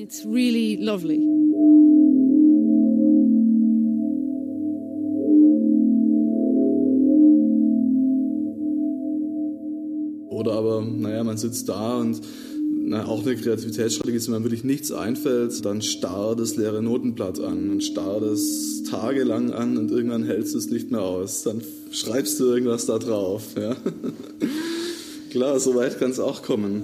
S3: Oder aber, man sitzt da und auch eine Kreativitätsstrategie ist, wenn man wirklich nichts einfällt, dann starr das leere Notenblatt an und starr das tagelang an und irgendwann hältst du es nicht mehr aus. Dann schreibst du irgendwas da drauf. Ja? Klar, so weit kann es auch kommen.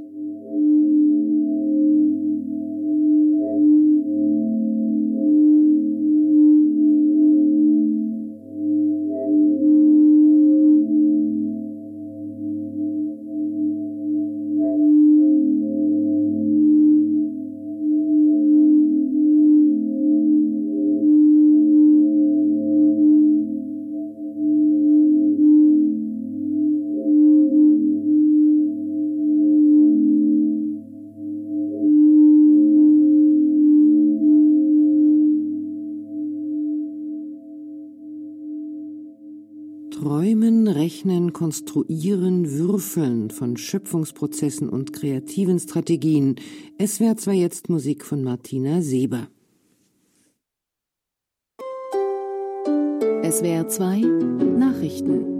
S1: Träumen, Rechnen, Konstruieren, Würfeln von Schöpfungsprozessen und kreativen Strategien. SWR 2 Jetzt Musik von Martina Seber.
S13: SWR 2 Nachrichten.